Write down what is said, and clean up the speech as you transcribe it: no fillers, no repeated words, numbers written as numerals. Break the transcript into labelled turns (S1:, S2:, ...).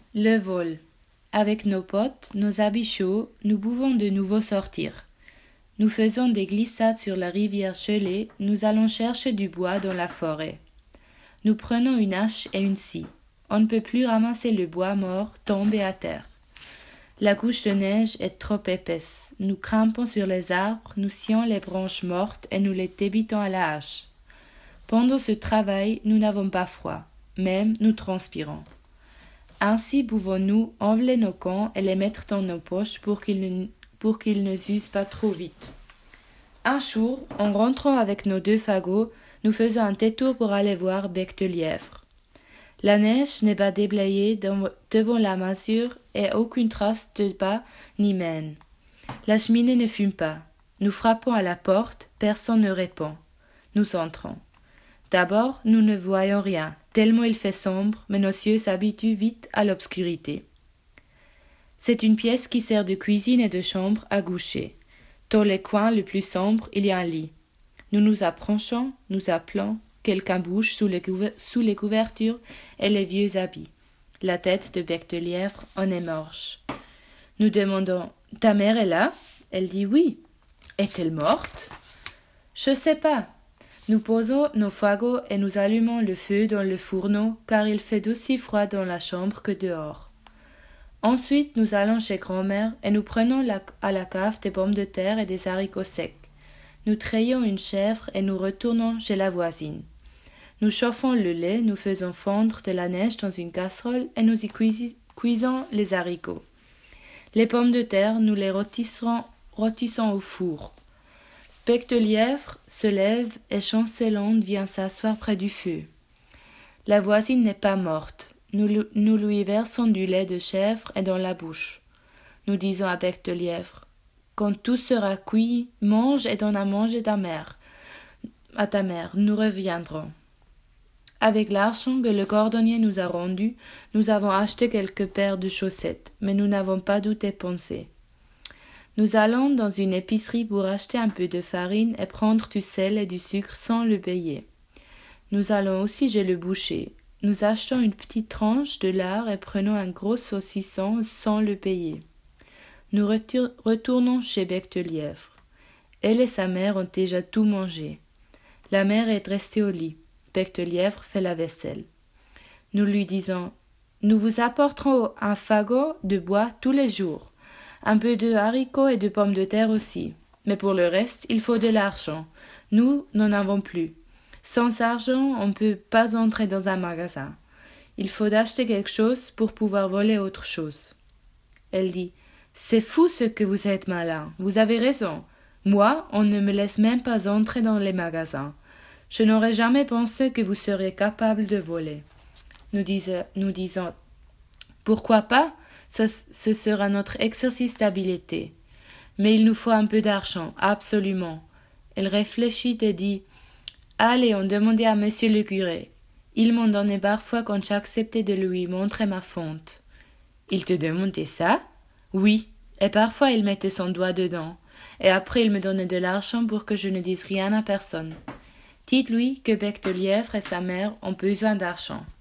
S1: Le vol. Avec nos potes, nos habits chauds, nous pouvons de nouveau sortir. Nous faisons des glissades sur la rivière gelée, nous allons chercher du bois dans la forêt. Nous prenons une hache et une scie. On ne peut plus ramasser le bois mort tombé à terre. La couche de neige est trop épaisse. Nous grimpons sur les arbres, nous scions les branches mortes et nous les débitons à la hache. Pendant ce travail, nous n'avons pas froid, même nous transpirons. Ainsi pouvons-nous enlever nos camps et les mettre dans nos poches pour qu'ils ne s'usent pas trop vite. Un jour, en rentrant avec nos 2 fagots, nous faisons un détour pour aller voir Bec de Lièvre. La neige n'est pas déblayée devant la masure et aucune trace de pas ni mène. La cheminée ne fume pas. Nous frappons à la porte, personne ne répond. Nous entrons. D'abord, nous ne voyons rien, tellement il fait sombre, mais nos yeux s'habituent vite à l'obscurité. C'est une pièce qui sert de cuisine et de chambre à coucher. Dans le coin le plus sombre, il y a un lit. Nous nous approchons, nous appelons, quelqu'un bouge sous les couvertures et les vieux habits. La tête de Bec de Lièvre en émorge. Nous demandons « Ta mère est là ?» Elle dit « Oui. » « Est-elle morte ?»« Je sais pas. » Nous posons nos fagots et nous allumons le feu dans le fourneau car il fait aussi froid dans la chambre que dehors. Ensuite, nous allons chez grand-mère et nous prenons à la cave des pommes de terre et des haricots secs. Nous trayons une chèvre et nous retournons chez la voisine. Nous chauffons le lait, nous faisons fondre de la neige dans une casserole et nous y cuisons les haricots. Les pommes de terre, nous les rôtissons au four. Bec de Lièvre se lève et chancelante vient s'asseoir près du feu. La voisine n'est pas morte. Nous lui versons du lait de chèvre et dans la bouche. Nous disons à Bec de Lièvre, « Quand tout sera cuit, mange et donne à manger à ta mère, nous reviendrons. » Avec l'argent que le cordonnier nous a rendu, nous avons acheté quelques paires de chaussettes, mais nous n'avons pas tout dépensé. Nous allons dans une épicerie pour acheter un peu de farine et prendre du sel et du sucre sans le payer. Nous allons aussi chez le boucher. Nous achetons une petite tranche de lard et prenons un gros saucisson sans le payer. Nous retournons chez Bec de Lièvre. Elle et sa mère ont déjà tout mangé. La mère est restée au lit. Bec de Lièvre fait la vaisselle. Nous lui disons « Nous vous apporterons un fagot de bois tous les jours. Un peu de haricots et de pommes de terre aussi. Mais pour le reste, il faut de l'argent. Nous n'en avons plus. Sans argent, on ne peut pas entrer dans un magasin. Il faut acheter quelque chose pour pouvoir voler autre chose. » Elle dit « C'est fou ce que vous êtes malin. Vous avez raison. Moi, on ne me laisse même pas entrer dans les magasins. Je n'aurais jamais pensé que vous seriez capable de voler. » Nous disons « Pourquoi pas ? Ce sera notre exercice d'habileté. Mais il nous faut un peu d'argent, absolument. » Elle réfléchit et dit « Allez, on demandait à monsieur le curé. Il m'en donnait parfois quand j'acceptais de lui montrer ma fonte. » « Il te demandait ça ? » ?»« Oui, et parfois il mettait son doigt dedans. Et après il me donnait de l'argent pour que je ne dise rien à personne. Dites-lui que Bec de Lièvre et sa mère ont besoin d'argent.